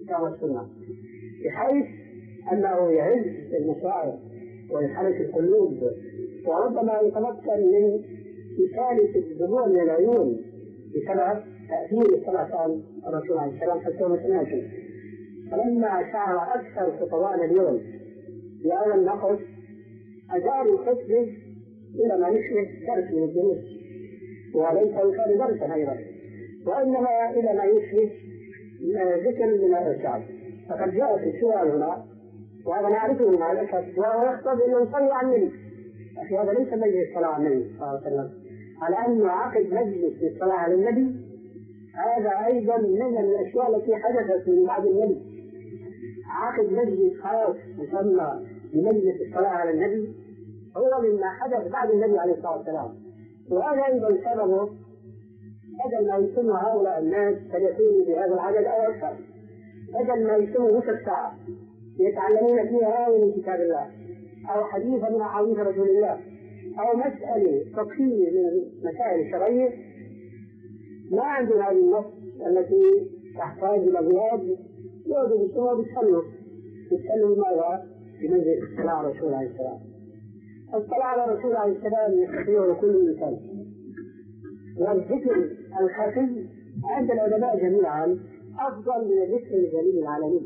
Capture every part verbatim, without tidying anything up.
الكتاب والسنة، بحيث أنه يعز المشاعر ويحرك القلوب، وربما يتمكن من إثارة الدموع من العيون بسبب تأثير الصلاة الرسول عليه السلام حتى متناسب. فلما شعر أكثر خطباء اليوم بأول نقص أداروا الخطبة إلى ما يشبه درس من الدروس، وليس كان درسا أيضا، وإنما إلى ما يشبه ذكر من الإرشاد. فقد جاء في السؤال هنا، وهذا نعرفه مع الأسف، وهو يقتضي أن يصلي على النبي. أخي هذا ليس مجلس الصلاة على النبي صلى الله عليه وسلم، على أن عقد مجلس للصلاة على النبي هذا أيضا من الأشياء التي حدثت من بعد النبي. عقد مجلس خاص يسمى بمجلس الصلاة على النبي هو مما حدث بعد النبي عليه الصلاة والسلام، وهذا أيضا سببه بدل ما يسمى هؤلاء الناس فليكونوا بهذا العدد أو أكثر، بدل ما يسموا نصف ساعة يتعلمون فيها آية من كتاب الله أو حديثا من أحاديث رسول الله أو مسألة تفصيلية من المسائل الشرعية، ما عندنا هذه النص التي تحتاج إلى غياب يوجد السنة بالسنة بالسنة ماذا؟ بمنزل الصلاة على الرسول عليه السلام. الصلاة على الرسول عليه السلام يستطيع كل إنسان، والذكر الخفي عند العلماء جميعا أفضل من الذكر الجليل العالمي.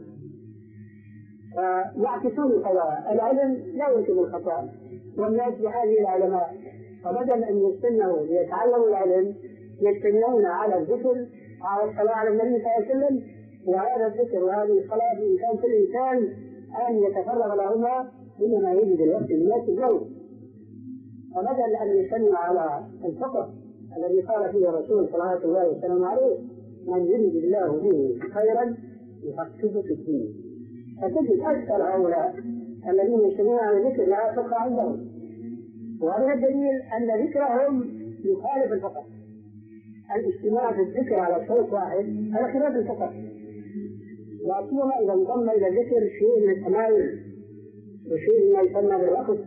فيعكسون القضايا، العلم لا يمكن الخطأ، والناس بحاجة العلماء، فبدل أن يستنوا ليتعلموا العلم يجتمعون على الذكر على الصلاة على النبي صلى الله عليه وسلم. وهذا الذكر وهذه الصلاة بإمكان كل إنسان أن يتفرغ لهما إنما يجد الوقت المناسب له. فبدل أن يجتمع على الفقه الذي قال فيه الرسول صلى الله عليه وسلم عليه من يريد الله به خيرا يفقهه في الدين، فتجد أكثر هؤلاء الذين يجتمعون على الذكر لا فقه عندهم، وهذا الدليل أن ذكرهم يخالف الفقه. الاجتماع في الذكر على صوت واحد على خلاف الفقه، لا سيما إذا انضم إلى الذكر شيء من التمايل وشيء ما يسمى بالرقص،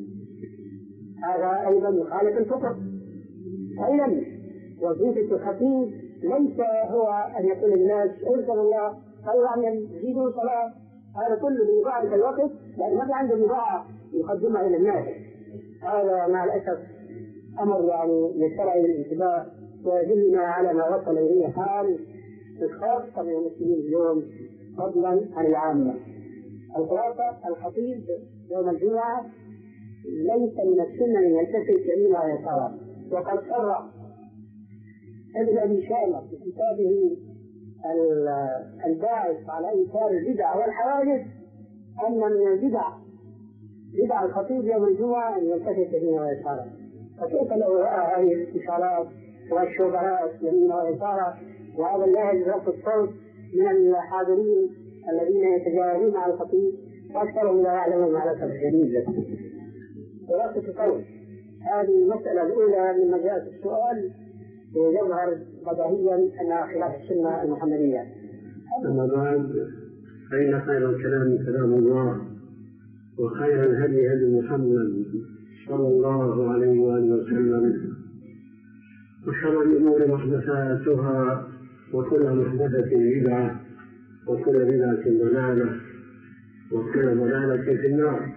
هذا أيضا يخالف الفقه. أيضا وظيفة الخطيب ليس هو أن يقول الناس اذكروا الله أو يعني زيدوا صلاة، هذا كله بيضاعف الوقت لأن ما في عنده بضاعة يقدمها إلى الناس. هذا مع الأسف أمر يعني يستدعي الانتباه ويدلنا على ما وصل إليه حال الخاصة من المسلمين اليوم فضلا عن العامة. الخلاصة الخطيب يوم الجمعة ليس من السنة أن يلتفت يمينا ويسارا، وقد صرح ابن أبي شيبة في كتابه الباعث على إنكار البدع والحوادث أن من البدع بدع الخطيب يوم الجمعة أن يلتفت يمينا ويسارا. فكيف لو رأى هذه الاستشارات والشبهات يمينا ويسارا وهذا اللهج رفع الصوت من الحاضرين الذين يتجاوزون على الخطيب وأكثرهم لا يعلمون معرفة الجديدة. خلاصة قول هذه المسألة الأولى من مجال السؤال يظهر بديهيا أنها خلاف السنة المحمدية. أما بعد فإن خير الكلام كلام الله، وخير الهدي هدي محمد صلى الله عليه وآله وسلم، وشر الأمور محدثاتها، وكل محدثة بدعة، وكل بدعة ضلالة، وكل ضلالة في النار.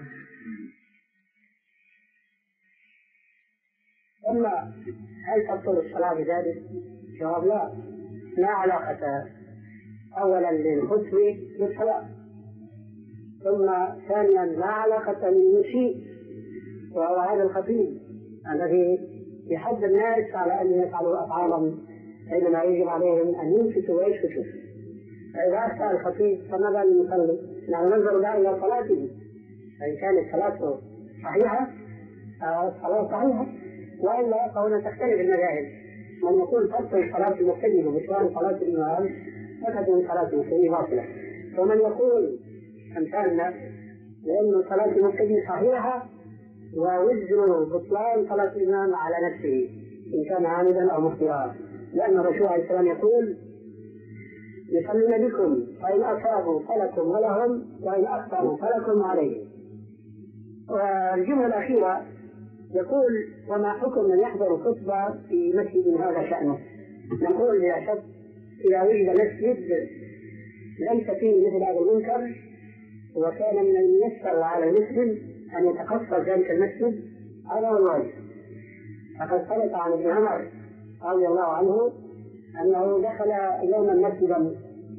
أما هل تبطل الصلاة بذلك؟ جواب لا، لا علاقة أولا للخطبة بالصلاة، ثم ثانيا لا علاقة للمسيء وهو هذا الخطيب الذي يحض الناس على أن يفعلوا أفعالهم بينما يجب عليهم أن ينفتوا ويشفتوا. فإذا أخطأ الخطيب فماذا نصلي؟ نحن ننظر بقى إلى صلاته، فإن كانت صلاته صحيحة الصلاة صحيحة، وإلا فهنا تختلف المذاهب. من يقول تبطل صلاة المقتدي وبطلان صلاة الإمام فتكون صلاة المقتدي باطلة، ومن يقول أمثالنا لأن صلاة المقتدي صحيحة ووزر بطلان صلاة الإمام على نفسه إن كان عامدا أو مخطئا، لأن الرسول عليه السلام يقول يصلون بكم فإن أصابوا فلكم ولهم وإن أخطأوا فلكم عليهم. والجملة الأخيرة يقول وما حكم من يحضر خطبة في مسجد هذا شأنه؟ نقول لا شك إذا وجد مسجد ليس فيه مثل هذا المنكر، وكان من الميسر على المسلم أن يتقصر ذلك المسجد، هذا هو الواجب. فقد ثبت عن ابن عمر رضي الله عنه أنه دخل يوما مسجدا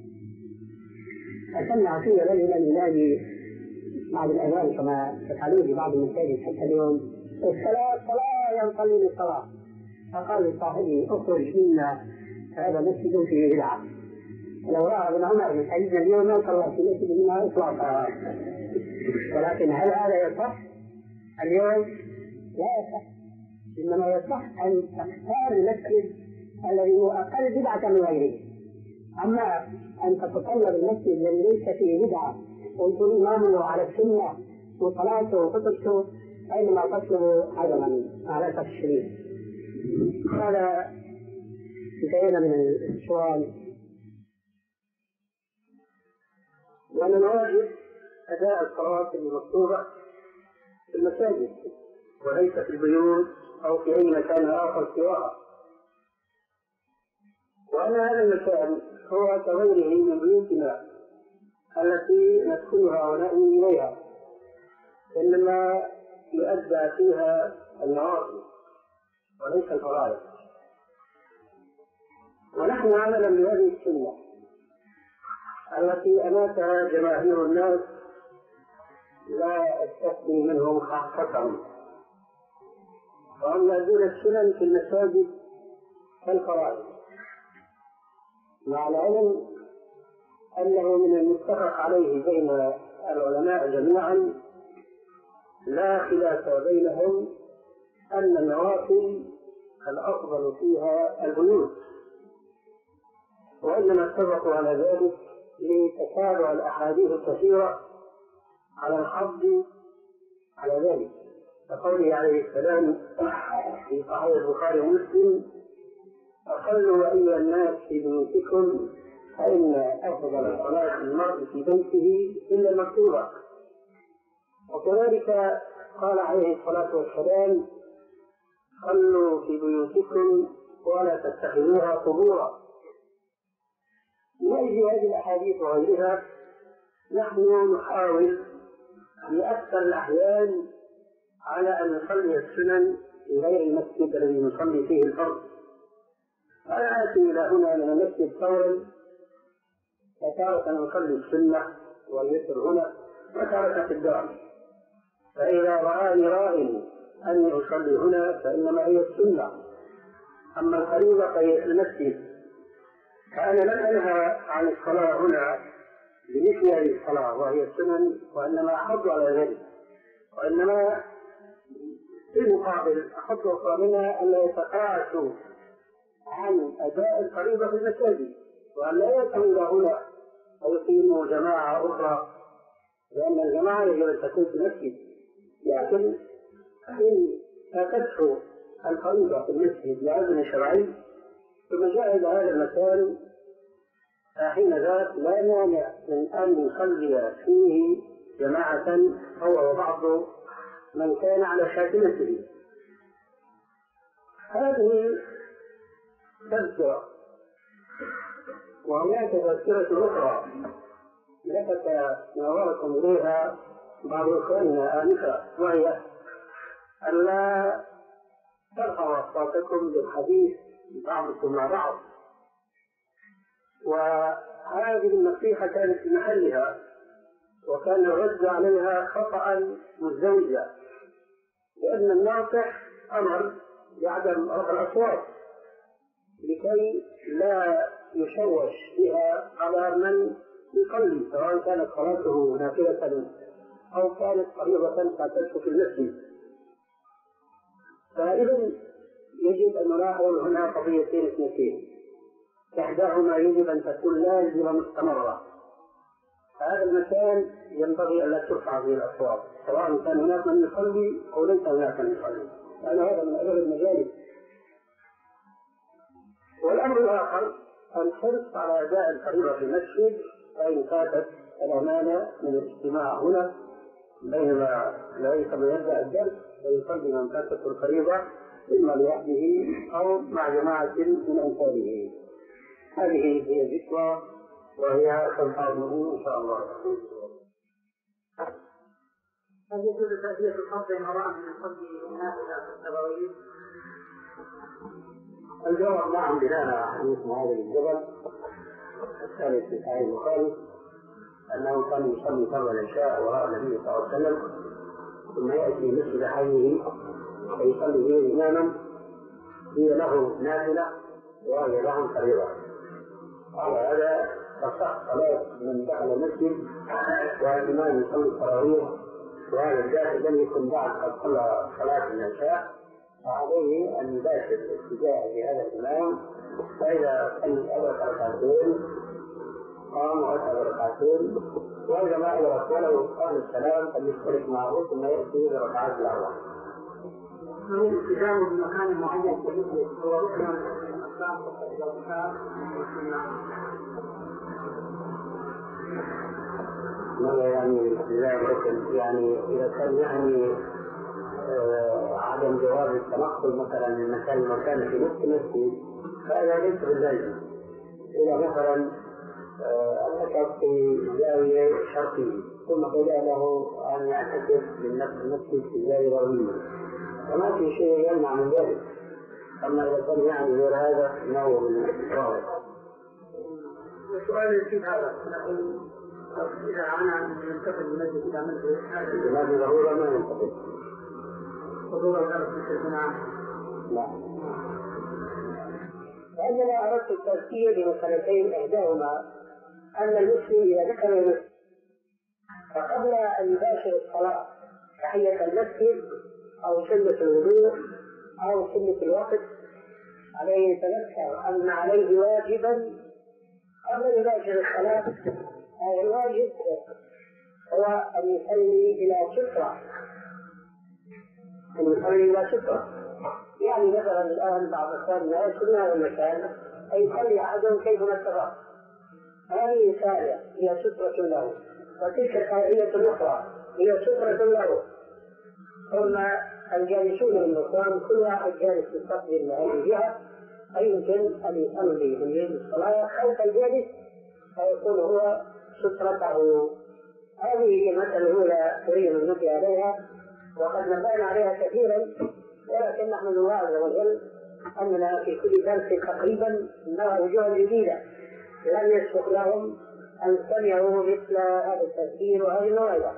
فسمع فيه رجلا ينادي بعد الأذان كما تفعلون في بعض المساجد حتى اليوم: الصلاة الصلاة ينصلي للصلاة. فقال لصاحبه: اخرج منا، هذا مسجد فيه بدعة. لو رأى ابن عمر من حديثنا اليوم ما صلى في مسجد منها إطلاقا. ولكن هل هذا يصح اليوم؟ لا يصح، إنما يصح أن تختار المسجد الذي هو أقل بدعة من غيره. أما أن تتطلب المسجد الذي ليس فيه بدعة ويكون إمامه على السنة وصلاته وخطبته، أينما تطلب عدما على أسف الشديد. هذا انتهينا من السؤال. ومن الواجب أداء الصلاة المكتوبة في المساجد وليس في البيوت أو في أي مكان آخر سواها. وأن هذا المكان هو كغيره من بيوتنا التي ندخلها ونأوي إليها، إنما يؤدى فيها النوافل وليس الفرائض. ونحن عملا بهذه السنة التي أماتها جماهير الناس لا أستثني منهم خاصة، وهم يؤدون السنن في المساجد كالفرائض، مع العلم أنه من المتفق عليه بين العلماء جميعا لا خلاف بينهم أن النوافل الأفضل فيها البيوت، وإنما اتفقوا على ذلك لتتابع الأحاديث الكثيرة على الحظ على ذلك، كقوله عليه السلام في صحيح البخاري ومسلم: أصلوا أيها الناس في بيوتكم فإن أفضل صلاة المرء في بيته إلا المكتوبة. وكذلك قال عليه الصلاة والسلام: صلوا في بيوتكم ولا تتخذوها قبورا. من أجل هذه الأحاديث وغيرها نحن نحاول في أكثر الأحيان على أن نصلي السنن في غير المسجد الذي نصلي فيه الفرض. أنا آتي إلى هنا من المسجد فورا، فتارة نصلي السنة والوتر هنا وتارة في الدار، فإذا رآني راء أني أصلي هنا فإنما هي السنة، أما الفريضة فهي في المسجد. فأنا لم أنهى عن الصلاة هنا بمثل هذه الصلاة وهي السنن، وإنما أحض على ذلك، وإنما في المقابل أحض أخواننا أن لا يتقاعسوا عن أداء الفريضة في المساجد، وأن لا يأتوا إلى هنا ويقيموا جماعة أخرى، لأن الجماعة يجب أن تكون في المسجد. لكن إن فاتته الفريضة في المسجد لعذر شرعي ثم جاء إلى هذا المكان، حين ذاك لا مانع من أن يصلي فيه جماعة هو وبعض من كان على شاكلته. هذه تذكرة. وهناك تذكرة أخرى لفت نظركم إليها بعض إخواننا آنفا، وهي ألا ترفعوا أصواتكم بالحديث بعضكم مع بعض. وهذه النصيحة كانت في محلها، وكان الرد عليها خطأ مزدوجا، لأن الناصح أمر بعدم رفع الأصوات لكي لا يشوش بها على من يصلي، سواء كانت صلاته نافلة أو كانت فريضة فاتته في المسجد. فإذا يجب أن نلاحظ هنا قضيتين اثنتين، إحداهما يجب أن تكون لازمة مستمرة. هذا المكان ينبغي أن لا ترفع به الأصوات، سواء كان هناك من يصلي أو ليس هناك من يصلي، لأن هذا من أجل المجالس. والأمر الآخر الحرص على أداء الفريضة في المسجد، فإن فاتت الأمانة من الاجتماع هنا بينما ليس من يبدأ الدرس ويصلي من فاتته الفريضة إما لوحده أو مع جماعة من أمثاله. هذه هي الذكرى، وهي تنتظر إن شاء الله. هل يجوز تأدية القصد المرأة من قصد النافلة في التراويح؟ الجواب نعم بناء على حديث معاذ بن جبل الثالث في صحيح البخاري أنه كان يصلي فرض العشاء وراء النبي صلى الله عليه وسلم ثم يأتي مسجد حيه فيصلي به إماما هي له نافلة وهي له فريضة. قال هذا تصح صلاة من دخل المسجد والإمام يصلي التراويح وهذا الداخل لم يكن بعد قد صلى صلاة العشاء فعليه أن يباشر الاتجاه بهذا الإمام فإذا صلى أربع ركعتين قام وأتى ركعتين وإذا ما أدرك ولو قام السلام فليشترك معه ثم يأتي بركعات الأربع. من الالتزام بمكان معين في هو ركن من الإسلام ماذا يعني الالتزام ركن؟ يعني إذا كان يعني آه عدم جواز التنقل مثلا من مكان لمكان في نفس المسجد فهذا ليس باللازم. إذا مثلا أعتكف في زاوية شرقية ثم بدا له أن يعتكف من نفس المسجد في زاوية غربية فما في شيء يمنع من ذلك. أما إذا كان يعني غير هذا نوع من الإكراه. السؤال يفيد هذا لكن إذا أنا ينتقل من المسجد إلى مسجد هذا هذه ضرورة ما ينتقل. ضرورة غير في نعم. لا. وعندما أردت التذكير بمسألتين إحداهما أن المسلم إذا دخل المسجد فقبل أن يباشر الصلاة تحية المسجد أو سنة الوضوء أو سنة الوقت عليه يتذكر أن عليه واجبا قبل أن يباشر الصلاة. هذا الواجب هو أن يصلي إلى سترة أن يصلي إلى سترة. يعني مثلا الآن بعض أخواننا يدخلون هذا المكان أي يصلي أحدهم كيفما استطاع هذه رسالة هي سترة له وتلك الآية الأخرى هي سترة له. ثم الجالسون من الإخوان كل واحد جالس يستقبل هذه الجهة فيمكن أن يصلي من يد الصلاة خلف الجالس فيكون هو سترته. هذه هي المسألة الأولى أريد أن نبدأ عليها وقد نبهنا عليها كثيرا ولكن نحمد الله عز وجل أننا في كل درس تقريبا نرى وجوها جديدة لم يسبق لهم أن سمعوا مثل هذا التفسير وهذه الموعظة.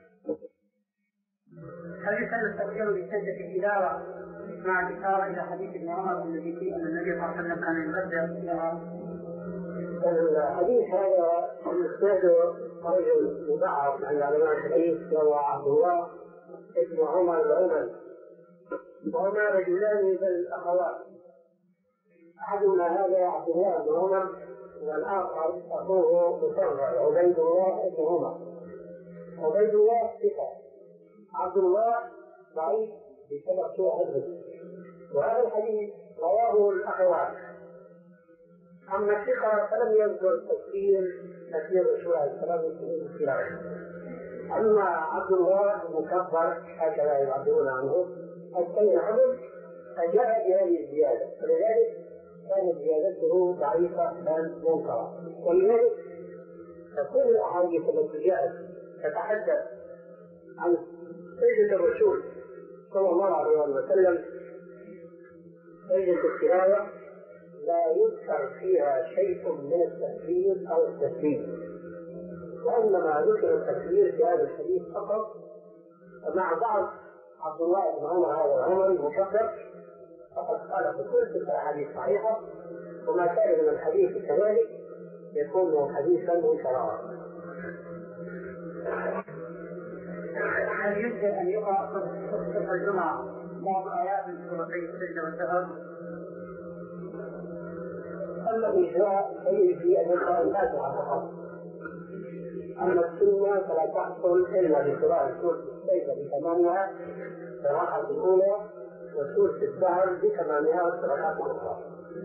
هل يسمى التفسير بسجدة التلاوة مع الإشارة إلى حديث ابن عمر الذي فيه أن النبي صلى الله عليه وسلم كان يبدأ فيها؟ الحديث هذا يسنده رجل مضعف عند علماء الحديث وهو عبد الله ابن عمر العمري وهما رجلان بل أخوان. أحدهما هذا عبد الله بن عمر والآخر أخوه مصرع عبيد الله بن عمر. عبيد الله ثقة عبد الله ضعيف بسبب سوء حفظه وهذا الحديث رواه الأخوان. أما الثقة فلم يذكر تفسير تفسير رسول الله صلى الله عليه وسلم. أما عبد الله مكبر هكذا يعبرون عنه السيد عمر فجاء بهذه الزيادة ولذلك كانت زيادته ضعيفة بل منكرة. ولذلك تكون الأحاديث التي جاءت تتحدث عن سجدة الرسول صلى الله عليه وسلم سجدة التلاوة لا يذكر فيها شيء من التكبير أو التسليم وإنما ذكر التكبير في هذا الحديث فقط. ومع بعض عبد الله بن عمر هذا العمري المكبر فقد قال في كل تلك الأحاديث صحيحة وما كان من الحديث كذلك يكون حديثا منكرا. هل يمكن أن يقرأ في الجمعة بعض آيات من سورتي السجدة والسهر؟ الذي جاء فيجزي أن يقرأ الفاتحة فقط. أما السنة فلا تحصل إلا بقراءة سورة السجدة بثمانها في الركعة الأولى وسورة السهر بثمانها في الركعة الأخرى.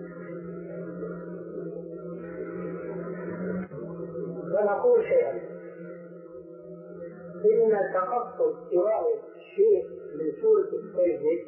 ونقول شيئا إن تقصد قراءة شيء من سورة السجدة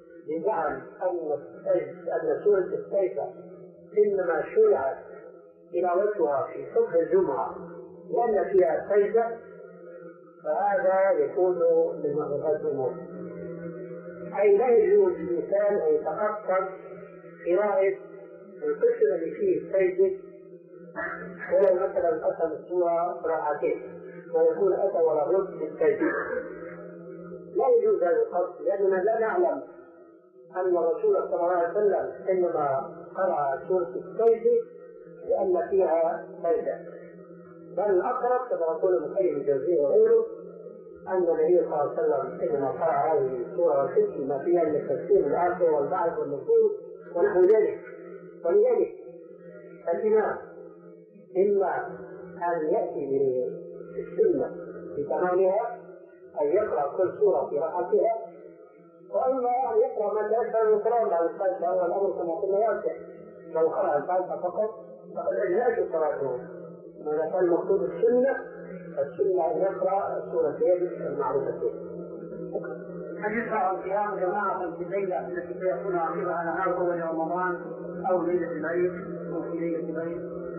بزعم أن أن سورة السجدة إنما شرعت تلاوتها في صبح الجمعة لأن فيها سجدة فهذا يكون من مغرقات الأمور، أي لا يجوز للإنسان أن يتقصد قراءة القسم اللي فيه السجدة ولو مثلا قسم السورة ركعتين ويكون أتى ولا بد بالسجدة، لا يجوز هذا القصد لأننا لا نعلم أن الرسول صلى الله عليه وسلم إنما قرأ سورة السجدة لأن فيها سجدة، بل الأقرب كما يقول ابن قيم الجوزية وغيره أن النبي صلى الله عليه وسلم إنما قرأ هذه السورة والسجدة ما فيها من التفسير الآخر والبعث والنزول ونحو ذلك. ولذلك الإمام إما أن يأتي بالسنة بتمامها أن يقرأ كل سورة في ركعتها، وإما أن يقرأ ما تيسر من القرآن بعد الفاتحة، هو الأمر كما قلنا واسع، لو قرأ الفاتحة فقط فقد أجزأت صلاته. ماذا كان مقصود السنة؟ السنة أن يقرأ السورتين المعروفتين. هل يشرع عن قيام جماعة في الليلة التي سيكون آخرها نهار أول رمضان أو ليلة العيد أو في ليلة العيد؟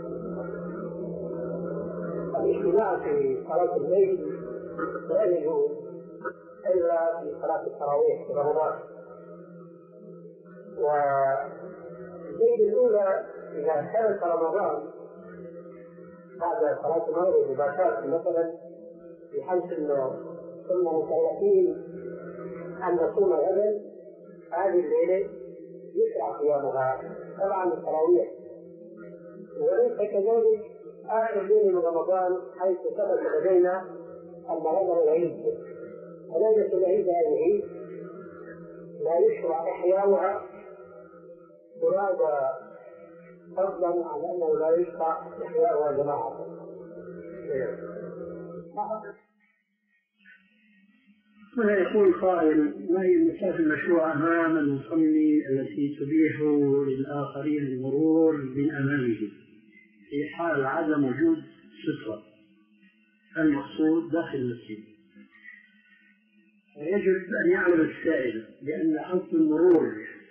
الاجتماع في صلاة الليل لا يجوز إلا في صلاة التراويح في رمضان، والليلة الأولى إذا كانت رمضان بعد صلاة المغرب مباشرة مثلا، بحيث أنه كنا مكلفين أن نصوم غدا، هذه الليلة يشرع قيامها طبعا التراويح، وليس كذلك آخر ليلة من رمضان حيث ثبت لدينا أن غدا العيد، وليلة العيد هذه لا يشرع إحياؤها مراد فضلا عن أنه لا يشرع إحياؤها جماعة. هنا يقول قائل: ما هي المسافة المشروعة أمام المصلي التي تبيح للآخرين المرور من أمامه في حال عدم وجود سترة المقصود داخل المسجد؟ يجب أن يعلم السائل بأن أصل المرور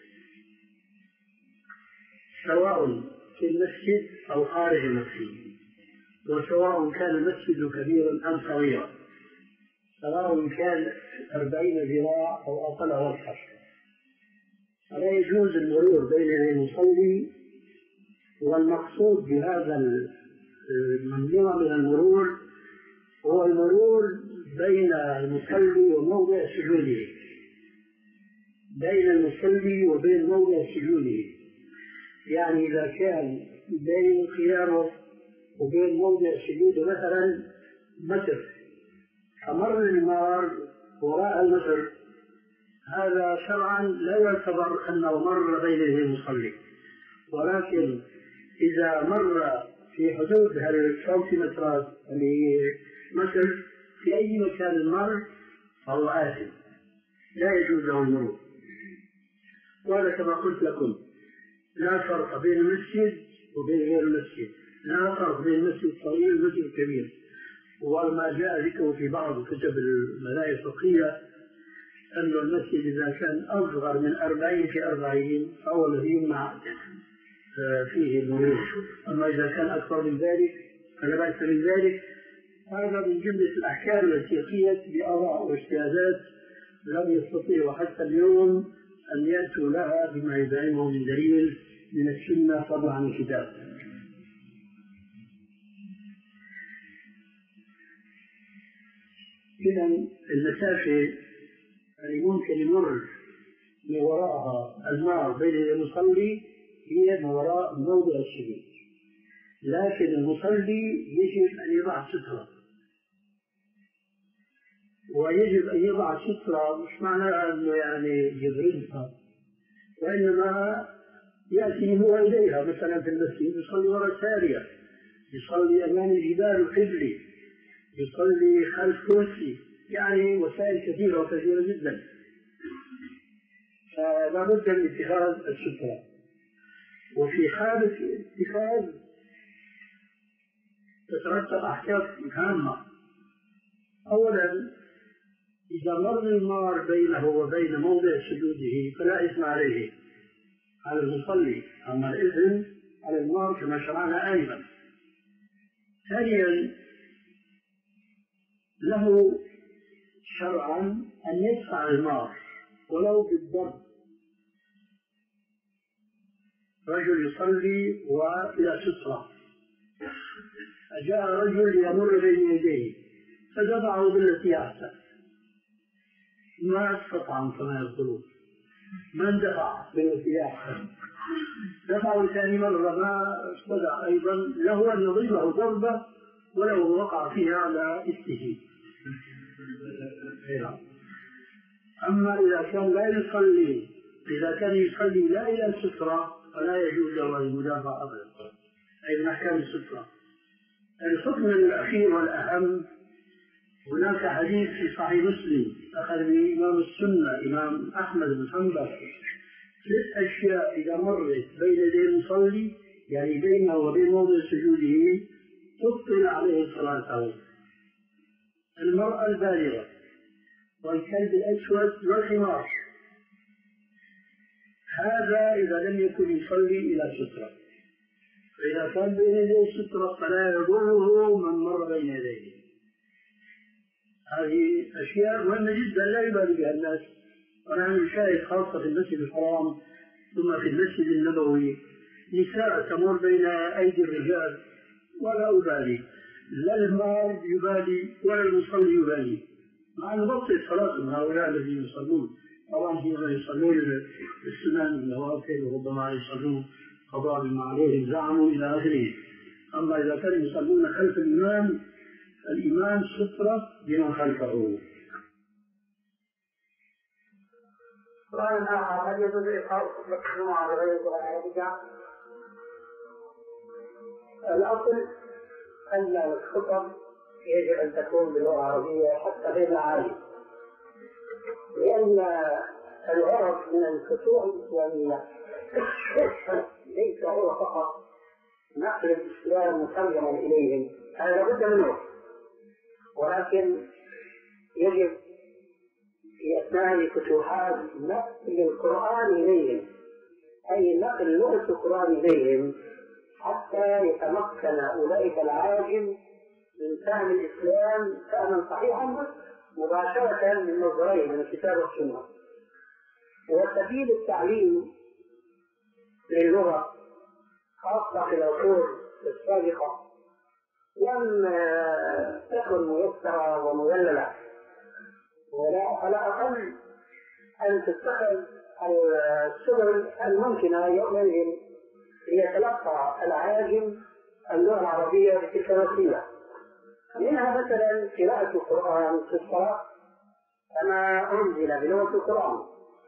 سواء في المسجد أو خارج المسجد، وسواء كان المسجد كبيرا أم صغيرا، سواء كان أربعين ذراع أو أقل أو أكثر، فلا يجوز المرور بين المصلي. والمقصود بهذا المنظومة من المرور هو المرور بين المصلي وموضع سجوده، بين المصلي وبين موضع سجوده. يعني إذا كان بين خياره وبين موضع سجوده مثلا متر، فمر المار وراء المتر، هذا شرعا لا يعتبر أنه مر بين المصلي، ولكن إذا مر في حدود السنتيمترات اللي هي متر في أي مكان مر فهو آثم، لا يجوز له المرور. وهذا كما قلت لكم لا فرق بين المسجد وبين غير المسجد، لا فرق بين المسجد الصغير والمسجد الكبير. وما جاء ذكره في بعض كتب المذاهب الفقهية أن المسجد إذا كان أصغر من أربعين في أربعين فهو الذي يمنع فيه المرور، أما إذا كان أكثر من ذلك فلا بأس من ذلك. هذا من جملة الأحكام التي قيت بآراء واجتهادات لم يستطيعوا حتى اليوم أن يأتوا لها بما يدعمه من دليل من السنة فضلا عن الكتاب. إذا المسافة اللي ممكن يمر من وراءها المار بين المصلي هي من وراء موضع السجود، لكن المصلي يجب أن يضع سترة، ويجب أن يضع سترة مش معنى أنه يعني يبرزها، وإنما يأتي هو إليها. مثلا في المسجد يصلي وراء سارية، يصلي أمام الجدار القبلي، يصلي خلف كرسي، يعني وسائل كثيرة وكثيرة جدا، فلا بد من اتخاذ السترة. وفي حالة اتخاذ تترتب أحكام هامة. أولا إذا مر المار بينه وبين موضع سجوده فلا إثم عليه على المصلي، أما الإذن على المار كما شرعنا آنفا. ثانيا له شرعا أن يدفع المار ولو بالضرب. رجل يصلي وإلى سترة، فجاء رجل يمر بين يديه فدفعه بالتي أحسن، ما استطعم كما يقولون، من دفع بالتي أحسن دفعه ثاني مرة ما استطاع أيضا، له أن يضربه ضربة ولو وقع فيها على اسمه. أما إذا كان لا يصلي إذا كان يصلي لا إلى السترة فلا يجوز له أن يدافع أبدا، أي من أحكام السترة. الحكم الأخير والأهم، هناك حديث في صحيح مسلم أخذ به إمام السنة إمام أحمد بن حنبل، ثلاث أشياء إذا مرت بين يدي المصلي يعني بينه وبين موضع سجوده تبطل عليه الصلاة: المرأة البالغة، والكلب الأسود، والحمار. هذا إذا لم يكن يصلي إلى سترة، فإذا كان بين يديه سترة فلا يضره من مر بين يديه. هذه أشياء مهمة جدا لا يبالي بها الناس، ونحن نشاهد خاصة في المسجد الحرام ثم في المسجد النبوي نساء تمر بين أيدي الرجال ولا أبالي، لا المار يبالي ولا المصلي يبالي، مع أن بطل صلاة من هؤلاء الذين يصلون. طبعا فيما يصلون السنن النوافل وربما يصلون قضاء ما عليهم زعموا إلى آخره. أما إذا كانوا يصلون خلف الإمام الإمام سترة بمن خلفه. سؤال آخر: هل يجوز إلقاء خطبة الجمعة بغير اللغة العربية؟ الأصل أن الخطب يجب أن تكون باللغة العربية حتى غير العالم، لأن الغرض من الفتوح الإسلامية ليس هو فقط نقل الإسلام مترجما إليهم، هذا لابد منه، ولكن يجب في أثناء الفتوحات نقل القرآن إليهم، أي نقل لغة القرآن إليهم حتى يتمكن أولئك العاجم من فهم الإسلام فهما صحيحا مباشرة من مصدرين من الكتاب والسنة. وسبيل التعليم للغة خاصة في العصور السابقة لم تكن ميسرة ومذللة، وعلى أقل أن تتخذ السبل الممكنة يومئذ ليتلقى العاجم اللغة العربية بتلك الوسيلة، منها مثلا قراءة القرآن في الصلاة كما أنزل بلغة القرآن.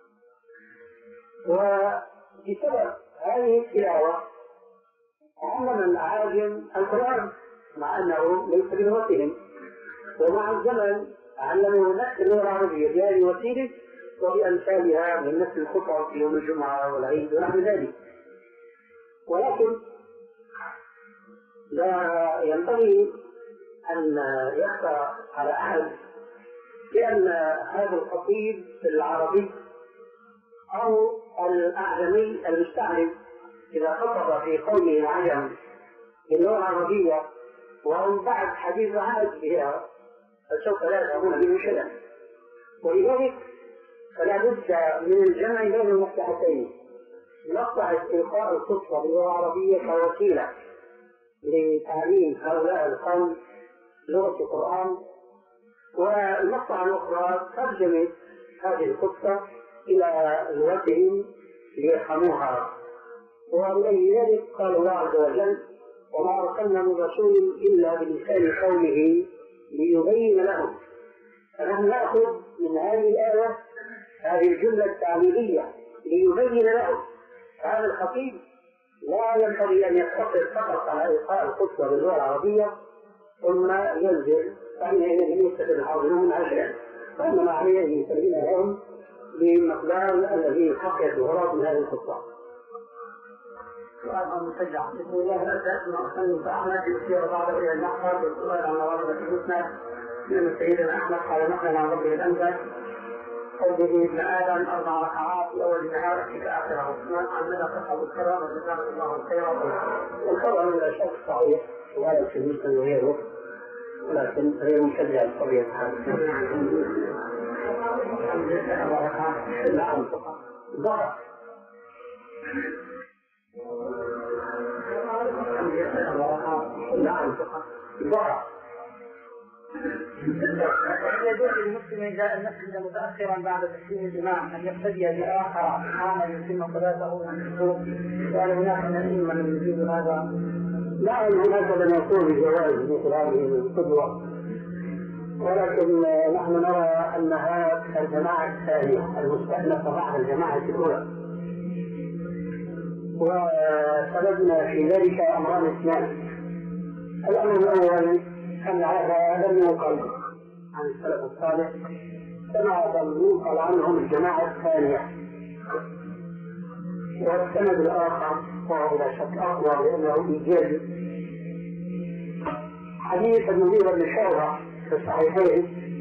وبسبب هذه التلاوة علم العاجم القرآن مع أنه ليس بلغتهم، ومع الزمن علموا نفس اللغة العربية بهذه الوسيلة وبأمثالها من نفس الخطب في يوم الجمعة والعيد ونحو ذلك. ولكن لا ينبغي أن يخفى على أحد بأن هذا الخطيب العربي أو الأعجمي المستعرب إذا خطب في قومه العجم باللغة العربية وهم بعد حديث عهد بها فسوف لا يفهمون منه شيئا، ولذلك فلا بد من الجمع بين المصلحتين: مصلحة إلقاء الخطبة باللغة العربية كوسيلة لتعليم هؤلاء القوم لغة القرآن، والمصلحة الأخرى ترجمة هذه الخطبة إلى لغتهم ليفهموها. ولذلك قال الله عز وجل: وما أرسلنا من رسول إلا بلسان قومه ليبين لهم. فنحن نأخذ من هذه الآية هذه الجملة التعليلية ليبين لهم. هذا الخطيب لا ينبغي أن يقتصر فقط على إلقاء الخطبة باللغة العربية ثم ينزل فإنه ليس الحاضرون من عشرين، وإنما عليه أن يسلم لهم بمقدار الذي يحقق الغرض من هذه الخطبة. سؤال مسجع: بسم الله الرحمن الرحيم. فأحمد يسير بعض إلى المحفظ بالسؤال عن مواردة المسند من سيدنا أحمد قال: نقل عن ربه الأنزل قوله ابن آدم أربع ركعات في أول النهار في آخره، عن مدى تصحب الكرام وجزاك الله خيرا. الخبر من الأشياء الصحيح ولا في المسلم وغيره، ولكن غير مشجع بطبيعة الحال. نعم ضرر نعم ضرر يجوز للمسلم إذا المسجد متأخرا بعد تسليم الإمام أن يقتدي بآخر حاما يتم صلاته عن الشروط، وهل هناك من الأئمة من يجيز هذا؟ لا، هناك من يقول بجواز مثل هذه القدوة، ولكن نحن نرى أنها الجماعة الثانية المستأنفة بعد الجماعة الأولى، وسببنا في ذلك أمران اثنان. الأمر الأول أن هذا لم ينقل عن السلف الصالح كما لم ينقل عنهم الجماعة الثانية. والسند الآخر وهو لا شك أقوى لأنه إيجابي، حديث المغيرة بن شعبة في الصحيحين،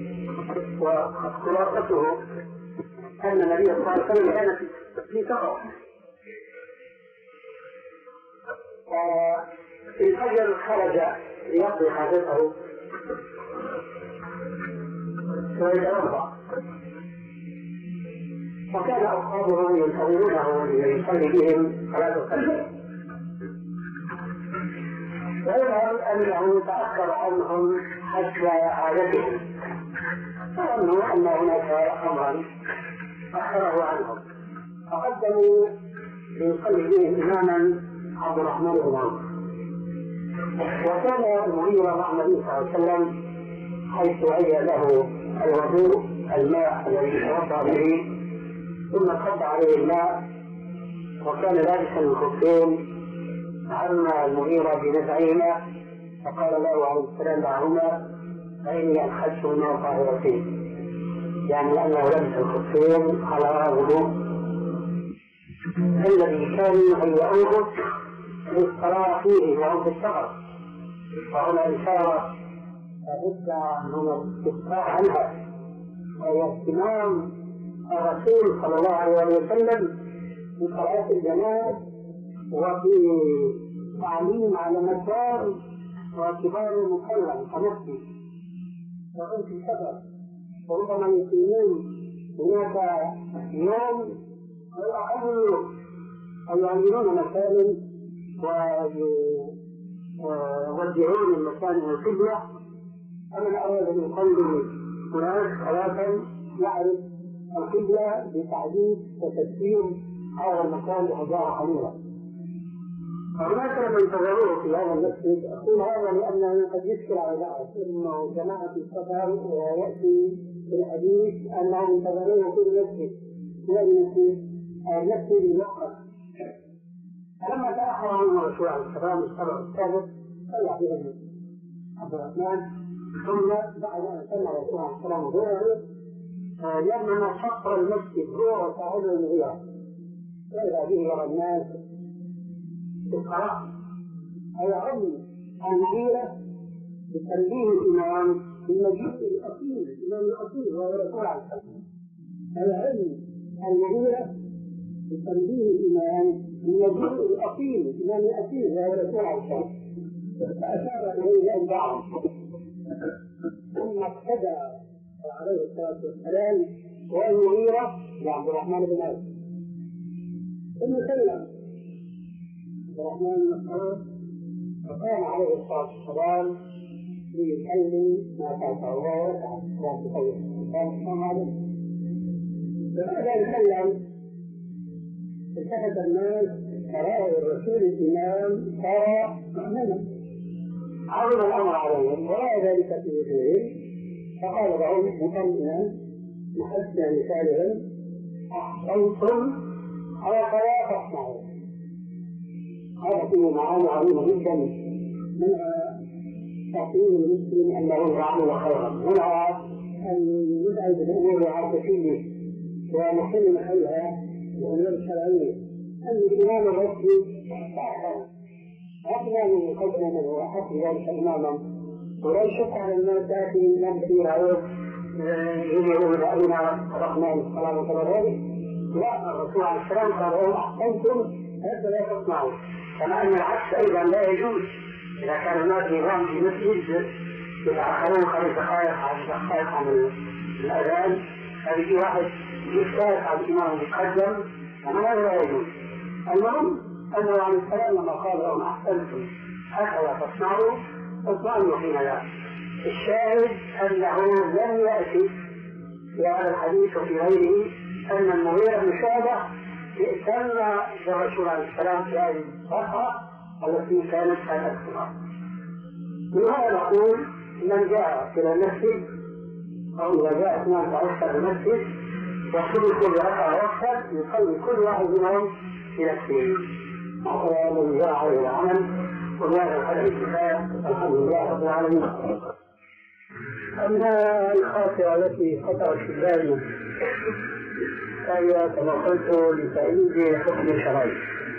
وخلاصته أن النبي صلى الله عليه وسلم كان في سفر، في الفجر خرج ليقضي حاجته ويتوضأ، وكان أصحابه ينتظرونه ليصلي بهم صلاة الفجر، ويظهر أنه تأخر عنهم حتى حاجتهم، فظنوا أن هناك أمرا أخره عنهم، فقدموا ليصلي بهم إماما عبد الرحمن بن عوف. وكان المغيرة مع النبي صلى الله عليه وسلم حيث هيأ له الوضوء الماء الذي يتوضأ به، ثم صب عليه الماء، وكان لابسا الخفين، فأما المغيرة بنزعهما فقال له عليه السلام دعهما فإني أدخلتهما طاهرتين، يعني أنه لبس الخفين على وضوء الذي كان يهيئوه للصلاة فيه وهم في السفر، وهنا إشارة لابد من الاستفسار عنها، وهي اهتمام الرسول صلى الله عليه وسلم بصلاة الجنازة وفي تعليم على مسار واعتبار المكلم كنفسه، وهم في السفر وربما يقيمون هناك يوم أو أقل أو يعملون مسائل ويوجهون المكان إلى القبلة. فمن أراد أن يصلي هناك صلاة يعرف القبلة بتعديل وتسيير هذا المكان بحجارة حميرة. فهناك من انتظروه في هذا المسجد. أقول هذا لأنه قد يشكل على بعض أنه جماعة السفر ويأتي في الحديث أنهم انتظروه في المسجد يعني المسجد المؤقت. فلما تأخر عنه الرسول عليه السلام السبع السابق صلى به عبد الرحمن، ثم بعد أن صلى الرسول عليه السلام ظهره لما شطر المسجد هو وصاحبه المغيرة وإذا به يرى الناس في الصلاة، فيعم المغيرة بتنبيه الإمام بالمجيء الأصيل الإمام الأصيل وهو الرسول عليه السلام، فيعم المغيرة بتنبيه الإمام بالمجيء الأصيل الإمام الأصيل وهو الرسول عليه السلام، فأشار إليه أن دعوا، ثم اقتدى عليه الصلاة والسلام والمغيرة لعبد الرحمن بن عوف. ثم سلم عبد الرحمن بن مسعود فقام عليه الصلاة والسلام ليصلي ما فاته الله لا تطير السلام عليه. فبعد أن سلم التفت الناس فرأوا الرسول الإمام صار مأموما، عظم الأمر عليهم ورأى ذلك في وجوههم، فقال لهم مطمئنا بحسن مثالهم أحسنتم على صلاة تصنعون. هذا فيه معاني عظيمة جدا، منها تحقيق المسلم أنه يعمل خيرا، منها أن يدعي بالأمور العاطفية ومحل محلها الأمور الشرعية، أن الإمام الرسمي تأخر أقنى من قدر من هو حق ذلك إماما، ولا شك على الناس تأتي من كثير عليه يجب بأينا رحمة الصلاة وغيره. لا، الرسول عليه السلام قال لهم أحسنتم هذا لا تصنعوا، كما أن العكس أيضا لا يجوز، إذا كان هناك نظام في مسجد يتأخرون خمس دقائق عشر دقائق عن الأذان، فيجي واحد يشترك على الإمام المقدم، هذا لا يجوز. المهم أنه عليه السلام لما قال لهم أحسنتم هكذا تصنعوا اطمئنوا حين ذاك. الشاهد أنه لم يأتي في هذا الحديث وفي غيره أن المغيرة بن شعبة ائتم بالرسول عليه السلام في هذه الفترة التي كانت تكثر. لهذا نقول من جاء إلى المسجد أو إذا جاء اثنان تعشر المسجد وصلوا كل ركعة وقتا يصلي كل واحد منهم بنفسه. هذا الذي جاء عليه العمل وبهذا الحديث الكفاية. الحمد لله رب العالمين. أما الخاطئة التي خطرت في بالي فهي كما قلت لتأييد حكم شرعي.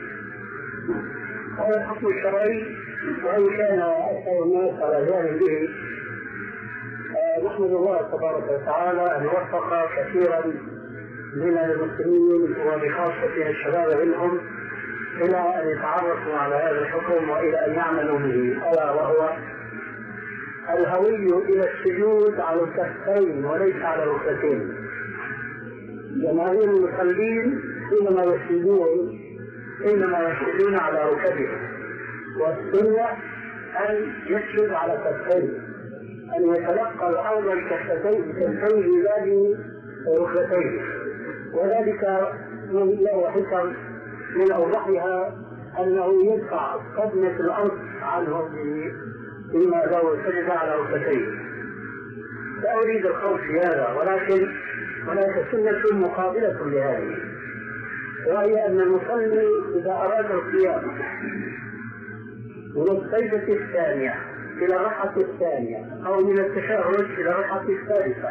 هذا الحكم الشرعي وإن كان أكثر الناس على جهل به، نحمد الله تبارك وتعالى أن وفق كثيرا من المسلمين وبخاصة الشباب منهم إلى أن يتعرفوا على هذا الحكم وإلى أن يعملوا به، ألا وهو الهوي إلى السجود على الكفين وليس على الركبتين. جماهير المصلين حينما يسجدون حينما يسجدون على ركبهم، والسنة أن يسجد على كفين، أن يتلقى الأرض الكفتين كفين لا بركبتين، وذلك له حكم من أوضحها أنه يدفع صدمة الأرض عنه بما لو سجد على ركبتين. لا أريد الخوض في هذا، ولكن هناك سنة مقابلة لهذه، وهي أن المصلي إذا أراد القيام من السجدة الثانية إلى الركعة الثانية أو من التشهد إلى الركعة الثالثة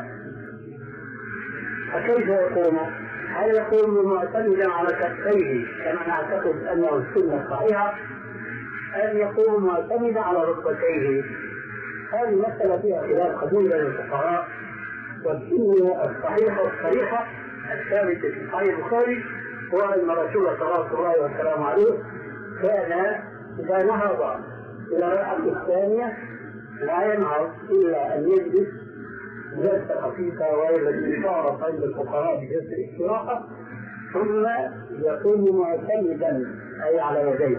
فكيف يقوم؟ هل يقوم معتمدا على كفيه كما نعتقد أنه السنة الصحيحة، أن يقوم معتمدا على ركبتيه؟ هذه مسألة فيها خلاف قديم بين الفقهاء، والسنة الصحيحة الصريحة الثابتة في صحيح البخاري هو أن الرسول صلى الله عليه وسلم كان إذا نهض إلى الركعة الثانية لا ينهض إلا أن يجلس جلسة خفيفة، وهي التي تعرف عند الفقهاء بجلسة الاستراحة، ثم يقوم معتمدا أي على يديه.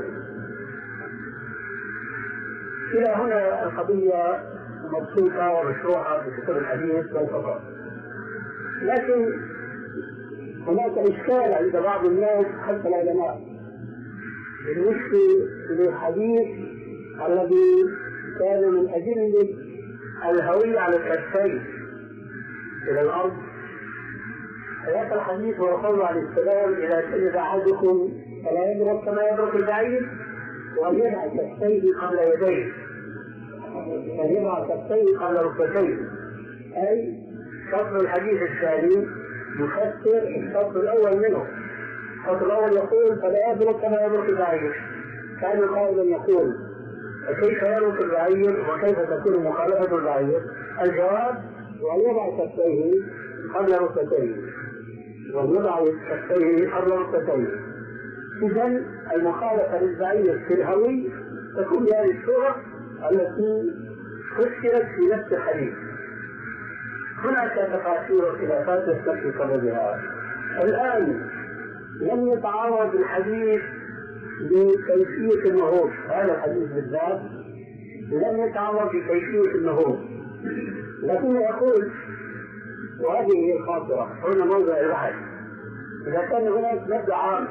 إلى هنا القضية مبسوطة ومشروعة في كتب الحديث والفقه، لكن هناك إشكال عند بعض الناس حتى العلماء بالنسبة للحديث الذي كان من أجل الهوي على الكفين إلى الأرض. هذا الحديث هو قول عليه السلام إذا سجد أحدكم فلا يدرك كما يدرك البعير وليضع كفيه قبل يديه، وليضع كفيه قبل ركبتيه، أي شطر الحديث الثاني يفسر الشطر الأول منه. الشطر الأول يقول فلا يدرك كما يدرك البعير، كان قائلا يقول كيف يدرك البعير وكيف تكون مخالفة البعير؟ الجواب وليضع كفيه قبل ركبتيه، وليضع كفيه قبل ركبتيه. إذن المخالفة للبعير في الهوي تكون بهذه الصورة التي فسرت في نفس الحديث. هناك تفاصيل وخلافات يستفيد سببها. الآن لم يتعارض الحديث بكيفية النهوض، هذا الحديث بالذات لم يتعارض بكيفية النهوض، لكن يقول وهذه هي الخاطرة هنا موضع البحث. إذا كان هناك مبدأ عام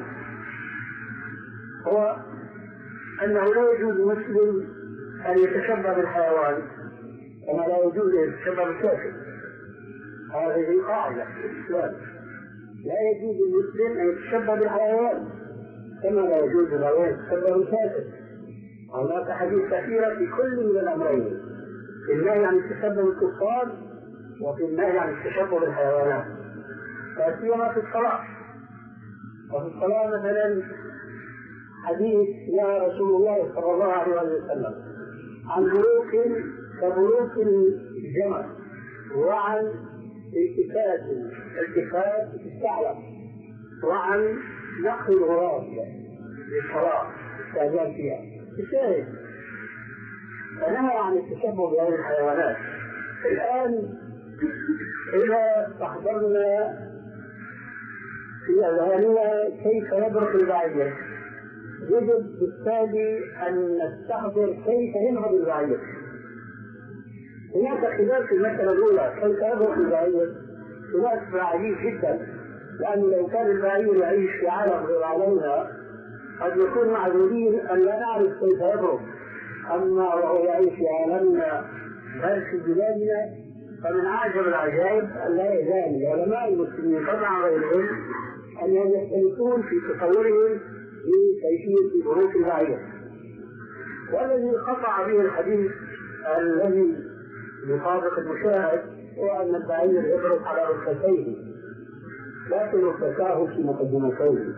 هو أنه لا يجوز مسلم أن يتشبه بالحيوان كما لا يجوز أن يتشبه بالكافر، هذه قاعدة في الإسلام، لا يجوز المسلم أن يتشبه بالحيوان كما لا يجوز له أن يتشبه بالكافر. هناك حديث كثيرة في كل من الأمرين، في النهي عن التشبه بالكفار وفي النهي عن التشبه بالحيوانات، لا سيما في الصلاة. وفي الصلاة مثلا حديث يا رسول الله صلى الله عليه وسلم عن بروك كبروك الجمل، وعن التفات التفات الثعلب، وعن نقل الغراب للصلاة استعجال فيها. الشاهد فنهى عن التشبه بهذه الحيوانات. الآن إذا استحضرنا في أذهاننا كيف يبرق البعير، يجب بالتالي أن نستحضر كيف ينهض البعير. هناك خلاف في المسألة الأولى كيف يبرق البعير، خلاف عجيب جدا، لأن لو كان البعير يعيش في عالم غير عالمنا قد نكون معذورين أن لا نعرف كيف يبرق، أما وهو يعيش في عالمنا بل في بلادنا فمن أعجب العجائب أن لا يزال العلماء المسلمين طبعا غيرهم أنهم يختلفون في تصورهم لكيفية بروق البعير. والذي قطع به الحديث الذي يطابق المشاهد هو أن البعير يبرق على ركبتيه لكن ركبتاه في مقدمتيه.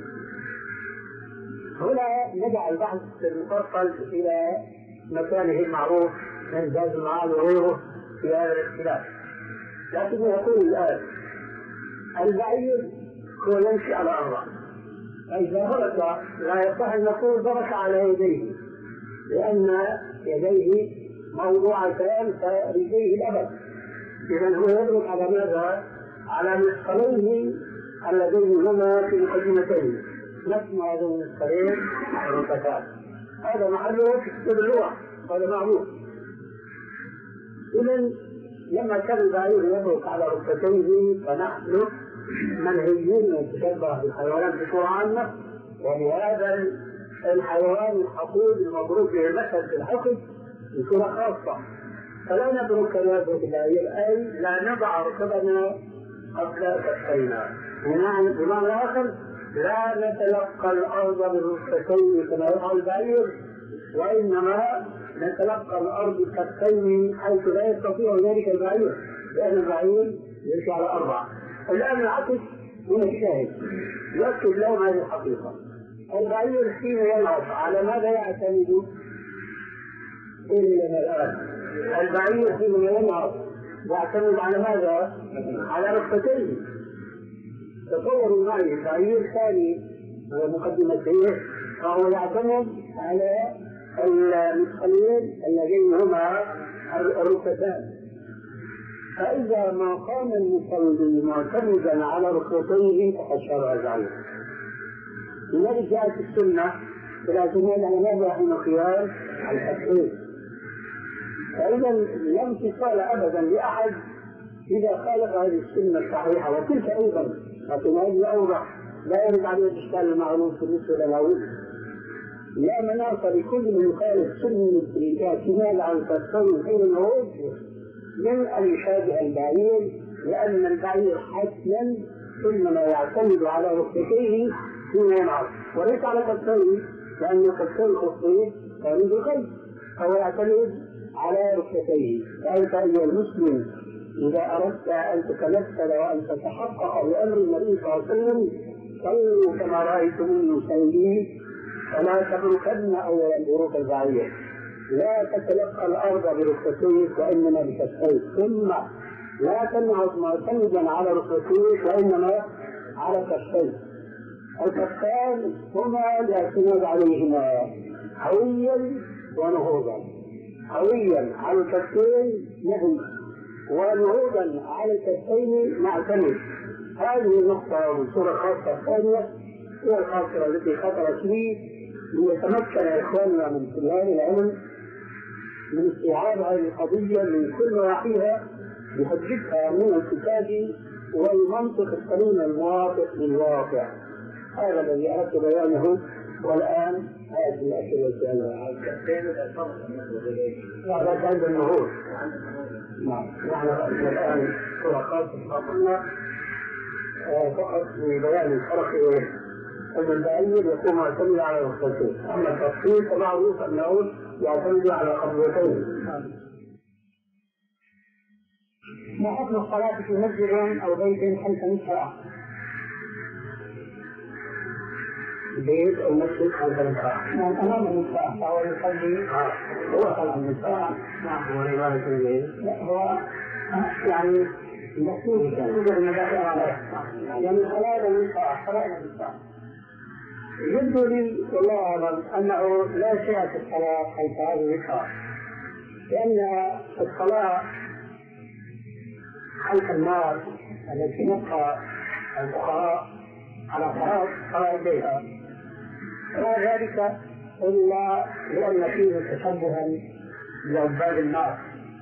هنا نجعل البحث المفصل إلى مكانه المعروف من زاد المعاد وغيره في هذا الاختلاف، لكن يقول الآن البعير هو يمشي على أربع، فإذا برك لا يصح أن نقول برك على يديه لأن يديه موضوعتان فرجليه الأبد، إذا هو يبرك على ماذا؟ على مثقليه اللذين هما في مقدمتين، نسمع هذا المثقلين الركبتان، هذا محله في كتب اللغة، هذا معروف. إذا لما كان البعير يبرك على ركبتيه فنحن منهيين من التشبه بالحيوانات بصورة عامة، ولهذا الحيوان الحقود المبروك به المثل في الحقد بصورة خاصة، فلا نبرك كما يبرك البعير، أي لا نضع ركبنا قبل كفينا. بمعنى آخر لا نتلقى الأرض بركبتين كما يفعل البعير، وإنما نتلقى الأرض كفين حيث لا يستطيع ذلك البعير، لأن البعير يمشي على أربع. الآن العكس من الشاهد يؤكد لهم هذه الحقيقة. البعير حين يلعب على ماذا يعتمد؟ إلى الآن البعير حين يلعب يعتمد على ماذا؟ على ركبتيه. تصوروا معي البعير ثاني ومقدمتيه فهو يعتمد على المثقلين الذين هما الركبتان، فإذا ما قام المصلي معتمدا على ركبتيه فقد شرع البعير. لذلك جاءت السنة بالاعتماد على ماذا حين قيام الكفين. فإذا لا انفصال أبدا لأحد إذا خالف هذه السنة الصحيحة، وتلك أيضا لكن هذه أوضح لا يرد عليه الإشكال المعروف بالنسبة للعود. لا مناص لكل من يخالف سنة الاعتماد على الكفين حين العود من أن يشابه البعير، لأن البعير حتما إنما يعتمد على ركبتيه حين ينعس وليس على كفيه، لأن كفيه خصيه خارج القلب، فهو يعتمد على ركبتيه. فأنت أيها المسلم إذا أردت أن تتمثل وأن تتحقق بأمر النبي صلى الله عليه وسلم صلوا كما رأيتموني يصلي، فلا تبركن أول بروك البعير، لا تتلقى الأرض بركبتيك وإنما بكفيك، ثم لا تنهض معتمدا على ركبتيك وإنما على كفيك. الكفان هما الاعتماد عليهما هويا ونهوضا، هويا على الكفين نهي ونهوضا على الكفين نعتمد. هذه النقطة بصورة خاصة ثانية هي الخاصة التي خطرت لي ليتمكن إخواننا من طلاب العلم من استيعاب هذه القضية من كل نواحيها بحجتها من الكتاب والمنطق السليم الموافق للواقع. هذا الذي أردت بيانه. والآن هذه الأشياء هذا عند النهوض. نحن الآن طرقات قلنا فقط لبيان الفرق أن البعير يكون معتمد على ركبتين، أما التفصيل فمعروف أنه يعتمد على قبضتين. ما حكم الصلاة في مسجد أو بيت خلف نساء؟ بيت أو مسجد خلف نساء، نعم أمام النساء فهو يصلي هو خلف النساء. نعم هو رواية البيت. لا هو يعني يحتوج يوجد المبادئ على يعني صلاة النساء صلاة النساء. يبدو لي والله أعلم أنه لا شيء في الصلاة خلف هذه النساء، لأن الصلاة خلف النار التي نقى الفقهاء على فرائضها ولا ذلك إلا لأن فيه تشبها بعباد النار.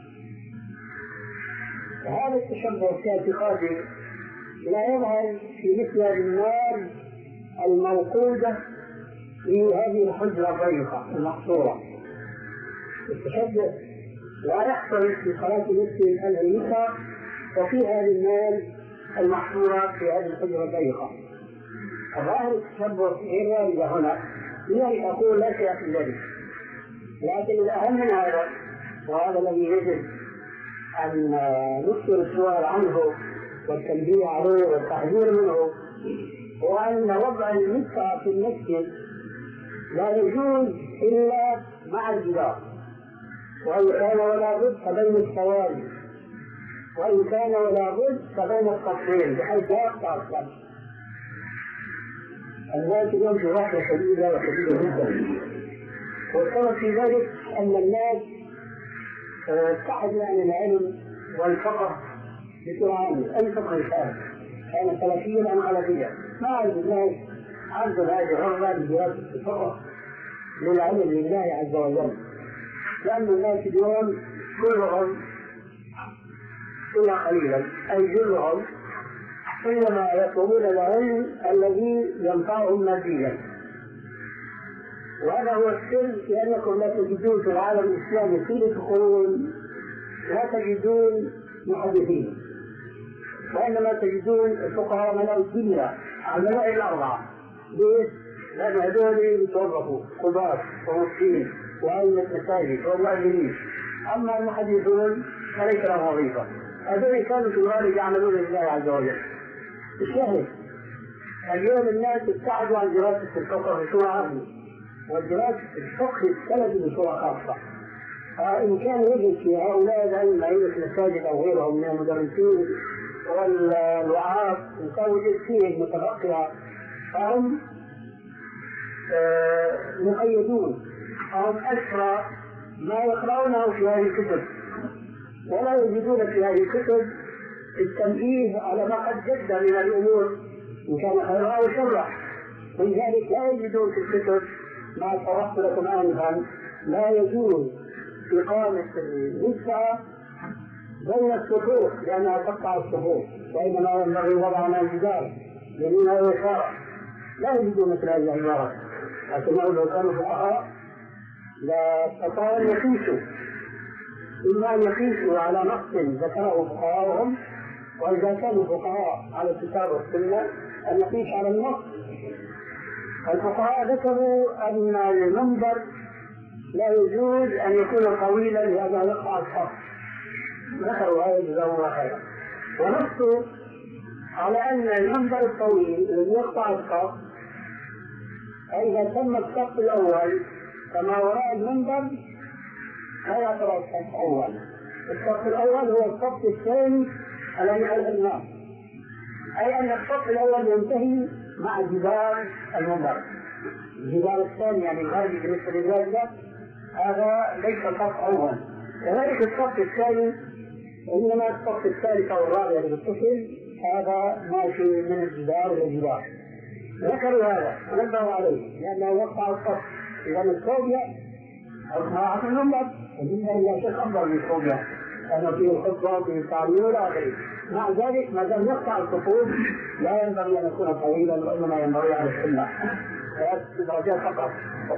وهذا التشبه في اعتقادي لا يظهر في مثل النار الموقودة في هذه الحجرة الضيقة المحصورة. التشبه لا يحصل في صلاة المسلم الهيئة وفي هذه النار المحصورة في هذه الحجرة الضيقة. الظاهر التشبه غير واردة هنا، لذلك أقول لا شيء في ذلك. لكن الأهم من هذا وهذا الذي يجب أن نكثر السؤال عنه والتنبيه عليه والتحذير منه هو أن وضع المدفع في المسجد لا يجوز إلا مع الجدار، وإن كان ولا بد فبين الصواب، وإن كان ولا بد فبين الصفين بحيث لا يقطع الصف. الناس اليوم في وحدة شديدة وشديدة جدا، والسبب في ذلك أن الناس ابتعدوا عن العلم والفقه بسرعة. أي فقه كان كان سلفيا أم خلفيا، ما عند الناس عندهم هذه الرغبة بدراسة الفقه للعلم لله عز وجل، لأن الناس اليوم كلهم إلا قليلا أي جلهم إنما يطلبون العلم الذي ينفعهم ماديا. وهذا هو السر في أنكم لا تجدون في العالم الإسلامي طيلة قرون لا تجدون محدثين، وإنما تجدون الفقهاء ملاء الدنيا على ملاء الأربعة. ليش؟ لأن هذول يتوظفوا قضاة ومفتين وأئمة مساجد ومؤذنين، أما المحدثون فليس لهم وظيفة. هذول كانوا في الغالب يعملون لله عز وجل. الشاهد اليوم الناس ابتعدوا عن دراسة الفقه بصورة عامة ودراسة الفقه السلفي بصورة خاصة. فإن كان يجب في هؤلاء العلم أئمة المساجد أو غيرهم من المدرسين والوعاظ إن كان وجد فيه المتبقية فهم آه مقيدون، هم أسرى ما يقرأونه في هذه الكتب، ولا يجدون في هذه الكتب التنبيه على ما قد جد من الأمور إن كان خيرها أو شرها. ولذلك لا يجدون في الكتب ما شرحت لكم آنفا لا يجوز إقامة المدفع بين الصفوف لأنها تقطع الصفوف، وإنما ينبغي وضعنا الجدار يمين ويسار. لا يجدون مثل هذه العبارة، لكن لو كانوا فقهاء لا استطاعوا أن يقيسوا، إما أن يقيسوا على نص ذكره فقهاؤهم، وإذا كانوا فقهاء على الكتاب والسنة أن يقيس على النص. الفقهاء ذكروا أن المنبر لا يجوز أن يكون طويلا لأنه يقطع الصف، ذكروا هذا جزاهم الله خيرا، ونصوا على أن المنبر الطويل الذي يقطع الصف إذا تم الصف الأول فما وراء المنبر لا يعتبر الصف الأول. الصف الأول هو الصف الثاني الذي على الإمام، أي أن الصف الأول ينتهي مع جدار المنبر. الجدار الثاني يعني الغالي بالنسبة للواجبة هذا ليس صف أول. كذلك الصف الثاني إنما الصف الثالث أو الرابع للطفل هذا ماشي من الجدار إلى الجدار. ذكروا هذا ونبهوا عليه لأنه وقع الصف إذا من الصوبيا أو صراحة المنبر، المنبر لا شيء أفضل من الصوبيا لأنه فيه الخطبة وفيه التعليم والآخرين. مع ذلك ما دام يقطع الصفوف لا ينبغي أن يكون طويلا، وإنما ينبغي على السنة ثلاث درجات فقط.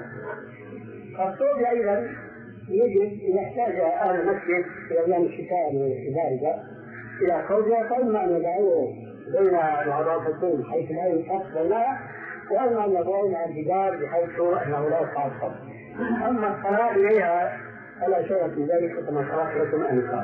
فالصوبيا أيضا يجب إذا احتاج أهل المسجد في أيام الشتاء وذلك إلى صوبيا فإما أن يدعوه بين العضلتين حيث لا ينفصل بينها، وإما أن يضعون على الجدار بحيث أنه لا يقطع الصف. أما الصلاة إليها فلا شيء في ذلك كما شرحت لكم آنفا.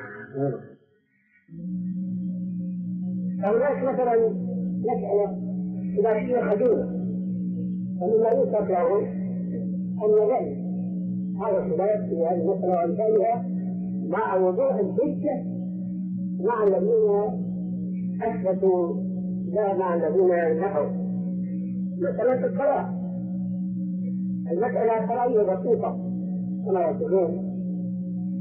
هناك مثلا مسألة خلافية خجولة فمما يوصف له أن يظل هذا الخلاف في هذه المسألة وأمثالها مع وضوح الحجة مع الذين أثبتوا لا مع الذين نفوا. مسألة الصلاة المسألة فرعية بسيطة كما يقولون،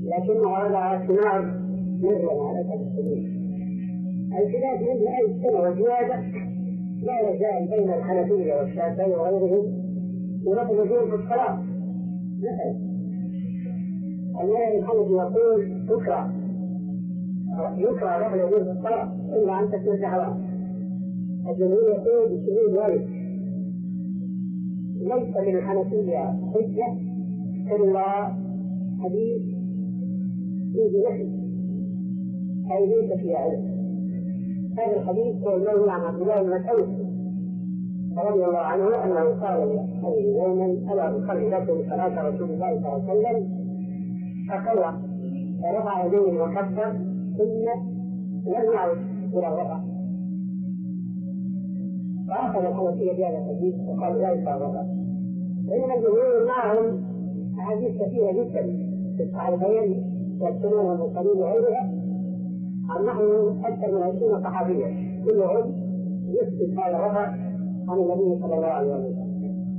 لكنها لها ثمار مثل على السبيل. الخلاف من أي سنة وزيادة لا يزال بين الحنفية والشافعية وغيرهم ورد الوجود في الصلاة. مثلا الإمام الحنفي يقول يكره يكره رفع اليدين في الصلاة إلا أن تكون دعوات. الجمهور يقول بشذوذ ذلك. ليس للحنفية حجة إلا حديث فيه نحي أي ليس فيها علم. هذا الحديث هو المروي عن عبد الله بن مسعود رضي الله عنه أنه قال لأبي يوما ألا أصلي لكم صلاة رسول الله صلى الله عليه وسلم؟ فقال فرفع يديه وكبر ثم لم يعد إلى الرفع. فأخذ الحنفية بهذا الحديث وقال لا يصلى الرفع. بينما الجمهور معهم أحاديث كثيرة جدا في الصحيحين والسنن والمرسلين وغيرها عن نحو أكثر من عشرين صحابيا كلهم يثبت هذا الرفع عن النبي صلى الله عليه وسلم.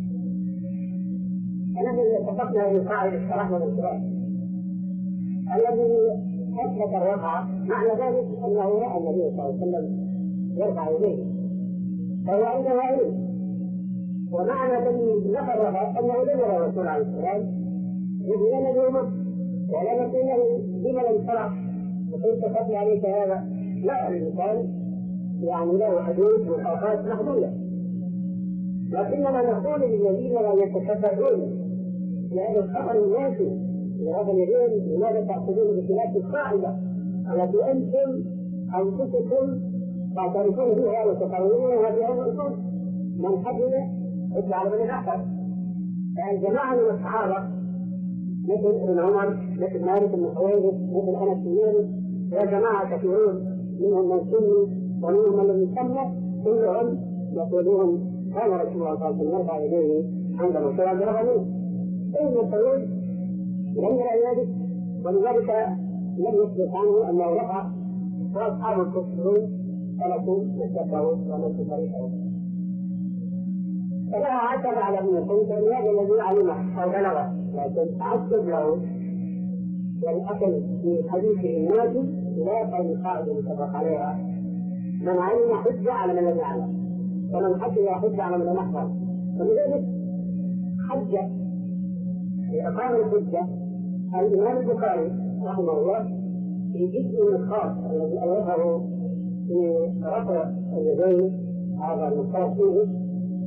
فنحن اتفقنا أن قاعدة الصلاة والانصراف الذي أثبت الرفع معنى ذلك أنه رأى النبي صلى الله عليه وسلم يرفع يديه فهو عنده علم. ومعنى الذي نفى الرفع أنه لم يرى الرسول عليه السلام يبين اليوم ولا نقول له لما لم ترى وكيف تخفي عليك هذا؟ لا، الإنسان يعني له حدود وأوقات محدودة. لكننا نقول للذين لا يتكبرون لأن الخطر الناس لهذا اليدين لماذا تأخذون بخلاف القاعدة التي أنتم أنفسكم تعترفون بها وتقررونها بها الأصول من حجم اتبع على من أحسن. الجماعة من الصحابة مثل ابن عمر مثل مالك بن حويرث مثل أنس بن مالك وجماعة كثيرون منهم من سني ومنهم من لم يسمى كلهم يقولون كان رسول الله صلى الله عليه وسلم يرفع يديه عندما صلى برفع منه. فإن الطويل لم يرى ذلك ولذلك لم يثبت عنه أنه رفع وأصحاب الكفرون سلكوا مسلكه ومسلك طريقه. فلها عتب على ابن القيم هذا الذي علمه أو بلغه لكن تعجب له والأكل في حديثه الناجي لا قول قاعدة متفق عليها من علم حجة على من لم يعلم ومن حج حجة على من لم يحفظ. فلذلك حجة لإقامة الحجة الإمام البخاري رحمه الله في جزء الخاص الذي ألفه في رفع اليدين هذا المختار فيه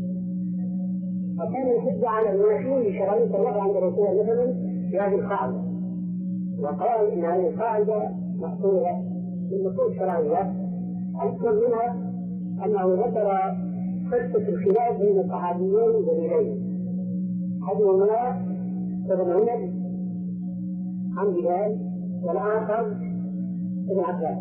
فكان الحجة على المنافين شرعية الوضع عند رسول الله مثلا في هذه القاعدة وقال إن هذه القاعدة مأخوذة من نصوص شرعية أكثر منها أنه ذكر قصة الخلاف بين الصحابيين الجليلين أحدهما ابن عمر عن بلال والآخر ابن عباس.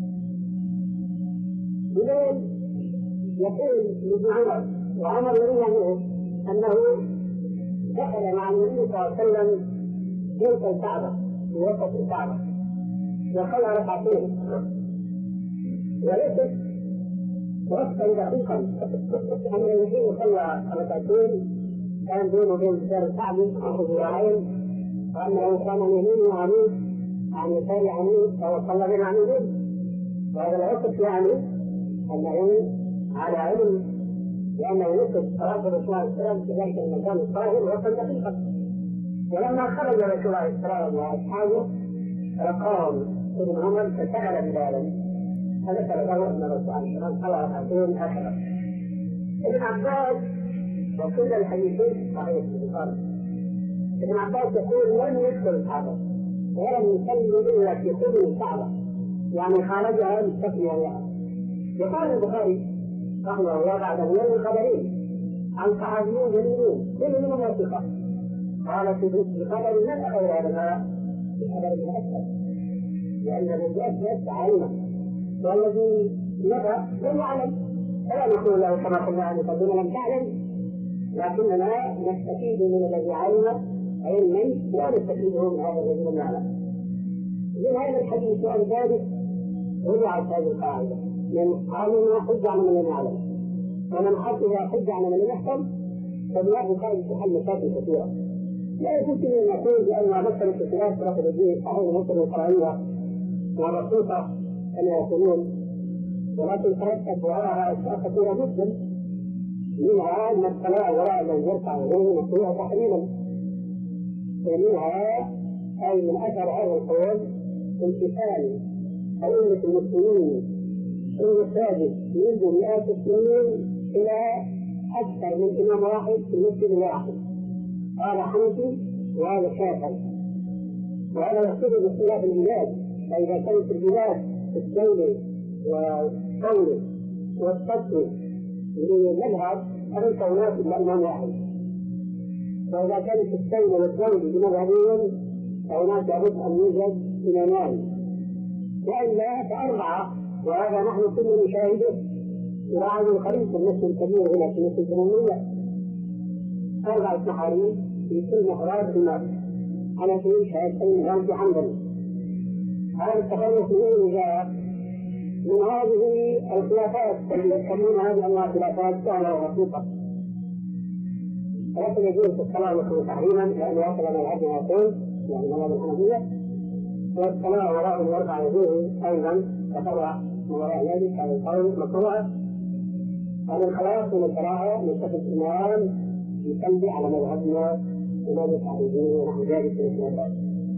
بلال يقول لابن عمر وعمر يروي عنه أنه دخل مع النبي صلى الله عليه وسلم جوف الكعبة في وسط الكعبة وصلى ركعتين وليست وقتا دقيقا أن النبي صلى ركعتين كان بينه وبين جدار الكعبة ذراعين وأنه كان يمين عميد عن يسار عميد فهو صلى بين عميدين وهذا الوقت يعني أنه على علم لأنه يوصف صلاة الرسول عليه السلام في ذلك المكان الطاهر وقتا دقيقا. ولما خرج الرسول عليه السلام وأصحابه رقاهم ابن عمر فسأل بلالا فذكر له أن الرسول عليه السلام صلى ركعتين آخرا. ابن عباس وكل الحديثين صحيح في البخاري. ابن عباس يقول لم يدخل الكعبة ولم يصلي إلا في قبل الكعبة يعني خرجها مستثنيا لها. يقال البخاري رحمه الله بعد من الخبرين عن صحابيين جليلين كل منهم وثقة قال في خبر من أخذ هذا بخبر من أكثر لأن الذي أثبت علمه والذي نفى لم يعلم فلا نقول له كما قلنا عنه فدون لم تعلم لكننا نستفيد من الذي علم علما لا نستفيده من هذا الذي لم يعلم. من هذا الحديث عن ذلك رجعت هذه القاعدة من علم حجة على من لم يعلم ومن حفظ حجة على من لم يحكم فبهذه القاعدة تحل مشاكل كثيرة لا يمكن أن نقول بأن مثل الخلاف رفض الدين صحيح مثل القرآنية والرسوطة كما يقولون، ولكن ترتب وراءها أشياء كثيرة جدا، منها أن الصلاة وراء من يرفع يديه مكروه تحريما، ومنها أي من أثر هذا القول امتثال أئمة المسلمين في المساجد منذ مئات السنين إلى أكثر من إمام واحد في مسجد واحد، هذا حنفي وهذا شافعي، وهذا يقتضي باختلاف البلاد. فإذا كانت البلاد الدولة والدولة والسطوي للمذهب فليس هناك إلا إمام واحد، وإذا كانت الدولة والدولة بمذهبين فهناك لابد أن يوجد إمامان، وإلا فأربعة، وهذا نحن كنا نشاهده إلى عهد القريب في المسجد الكبير هنا في مسجد الجمهورية، أربعة محاريب في كل محراب الناس على في شهادتين غامض حنبل. هذا التخلص منه جاء من هذه الخلافات التي يسمون هذه انواع الخلافات سهله وبسيطه. ولكن يجوز في الصلاه والصلاه تحريما لانه وصل مذهبنا يقول يعني مذهب الحنفيه، والصلاه وراء الاربع يجوز ايضا تطلع وراء ذلك هذا القول مكروه. هذا الخلاف من القراءه نتفق الامام يصلي على مذهبنا امام التحريمين ونحو ذلك من الخلافات.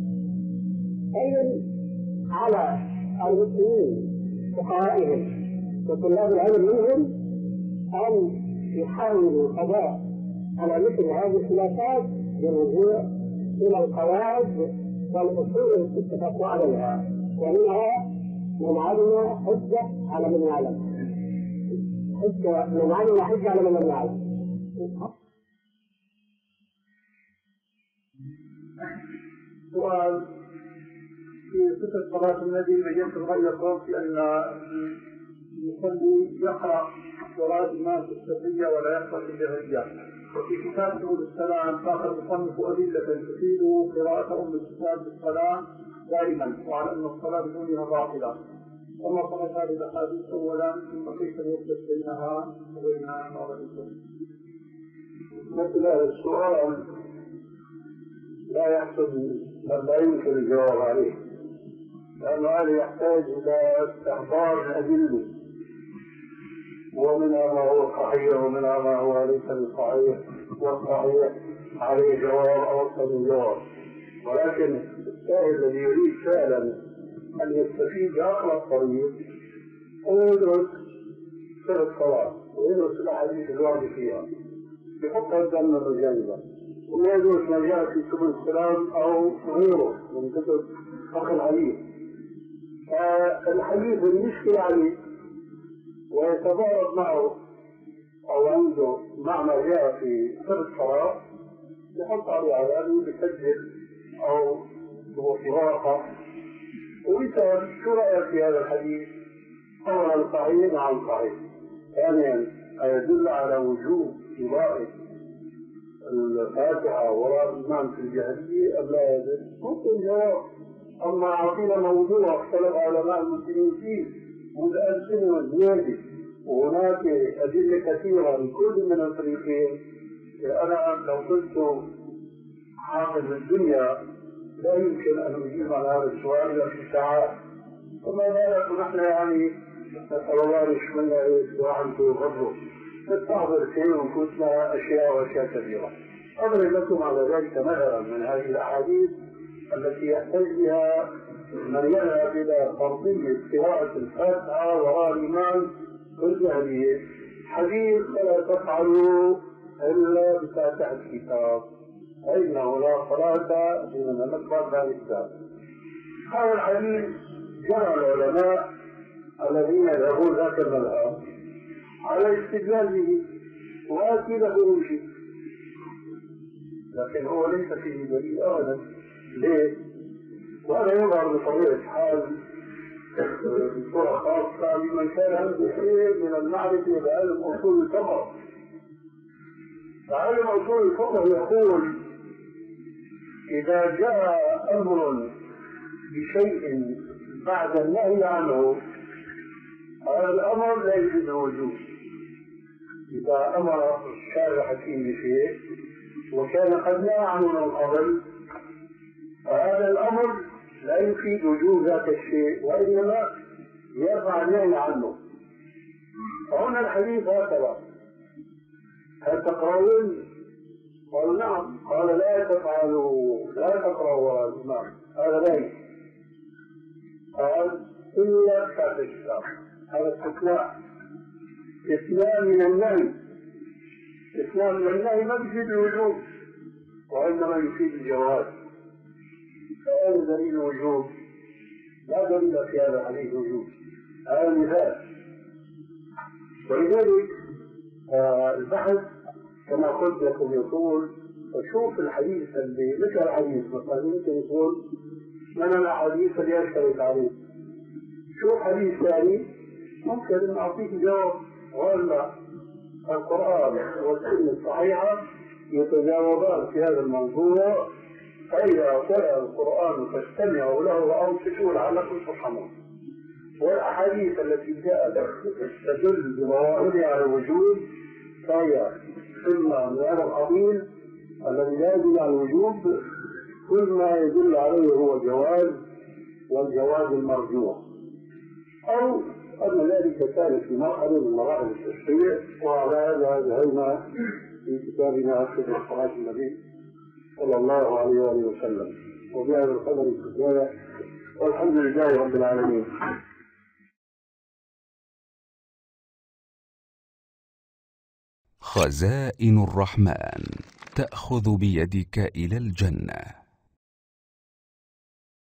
ايضا على المسلمين فقهائهم وطلاب العلم منهم أن يحاولوا القضاء على مثل هذه الخلافات بالرجوع إلى القواعد والأصول التي اتفقوا عليها، ومنها من علم حجة على من يعلم، حجة من علم حجة على من لم يعلم. سؤال في صفة صلاة النبي بجنة الغير في أن المصلي يقرأ صلاة الناس السرية ولا يقرأ في الجهرية، وفي كتاب سبل السلام آخر مصنف أدلة تفيد قراءة أم الكتاب بالصلاة دائما، وعلى أن الصلاة بدونها باطلة. وما صلت هذه الأحاديث أولا ثم كيف يوجد بينها وبين هذا الإسلام؟ مثل هذا السؤال لا يحصل بل لا يمكن الجواب عليه، لأن هذا يحتاج إلى استحضار الأدلة، ومنها ما هو صحيح ومنها ما هو ليس بصحيح، والصحيح عليه جواب أو أكثر من جواب. ولكن السائل الذي يريد فعلا أن يستفيد بأقرب الطريق هو يدرس سر الصلاة ويدرس الأحاديث الواردة فيها بحطها قدامنا الجانبة، وما يدرس ما جاء في سبل السلام أو غيره من كتب فقه الحديث. فالحديث المشكلة عليه ويتضارب معه أو عنده مع ما جاء في سر الصلاة يحط عليه علامة ويسجل أو في ورقة ويسأل شو رأيك في هذا الحديث؟ أولا صحيح نعم صحيح، ثانيا يدل على وجوب قراءة الفاتحة وراء الإمام في الجهرية أم لا يدل؟ ممكن جواب. أما عقيدة موضوع اختلف علماء المسلمين فيه منذ ألف سنة وزيادة، وهناك أدلة كثيرة لكل من الفريقين. أنا لو كنت حافظ الدنيا لا يمكن أن أجيب على هذا السؤال إلا في ساعات، فما بالك نحن يعني نسأل الله أن يشملنا واحد ويغضه نستحضر شيء ونفوتنا أشياء وأشياء كثيرة. أضرب لكم على ذلك مثلا من هذه الأحاديث التي يحتاج بها من يذهب إلى فرضية قراءة الفاتحة وراء الإمام بالجهرية. حديث لا تفعلوا إلا بفاتحة الكتاب فإنه لا صلاة لمن لم يقرأ بها الكتاب. هذا الحديث جرى العلماء الذين يذهبون ذاك المذهب على استدلال به وآتي له شيء، لكن هو ليس فيه دليل أبدا. ليه؟ وهذا يظهر بطبيعة الحال بصورة خاصة لمن كان عنده شيء من المعرفة بعلم أصول الفقه. فعلم أصول الفقه يقول إذا جاء أمر بشيء بعد النهي عنه هذا الأمر لا يوجد وجوب. إذا أمر الشارع حكيم بشيء وكان قد نهى عنه من قبل، فهذا الأمر لا يفيد وجوب ذاك الشيء وإنما يرفع النهي عنه. فهنا الحديث هكذا: هل تقرؤون؟ قالوا نعم. قال لا تفعلوا، لا تقرأوا الإمام، هذا ليس. قال إلا كتاب الإسلام، هذا استثناء، استثناء من النهي. استثناء من النهي ما يفيد الوجوب وإنما يفيد الجواز. فهذا دليل وجوب، لا دليل في هذا الحديث وجوب، هذا مثال. ولذلك آه البحث كما قلت لكم يقول وشوف الحديث اللي مثل الحديث مثلا ممكن يقول من الأحاديث اللي يشترك عليه، شوف حديث ثاني ممكن أن أعطيك جواب. ولا القرآن والسنة الصحيحة يتجاوبان في هذا الموضوع، فإذا قرأ القرآن فاستمعوا له وأنصتوا لعلكم ترحمون. والأحاديث التي جاءت تدل بظواهرها على الوجوب فهي إما من هذا القبيل الذي لا يدل على الوجوب، كل ما يدل عليه هو الجواز والجواز المرجوح، أو أن ذلك كان في مرحلة من مراحل التشريع. وعلى هذا انتهينا في كتابنا في صلاة النبي صلى الله عليه وآله وسلم. وبهذا القدر الكفاية، والحمد لله رب العالمين. خزائن الرحمن تأخذ بيدك إلى الجنة.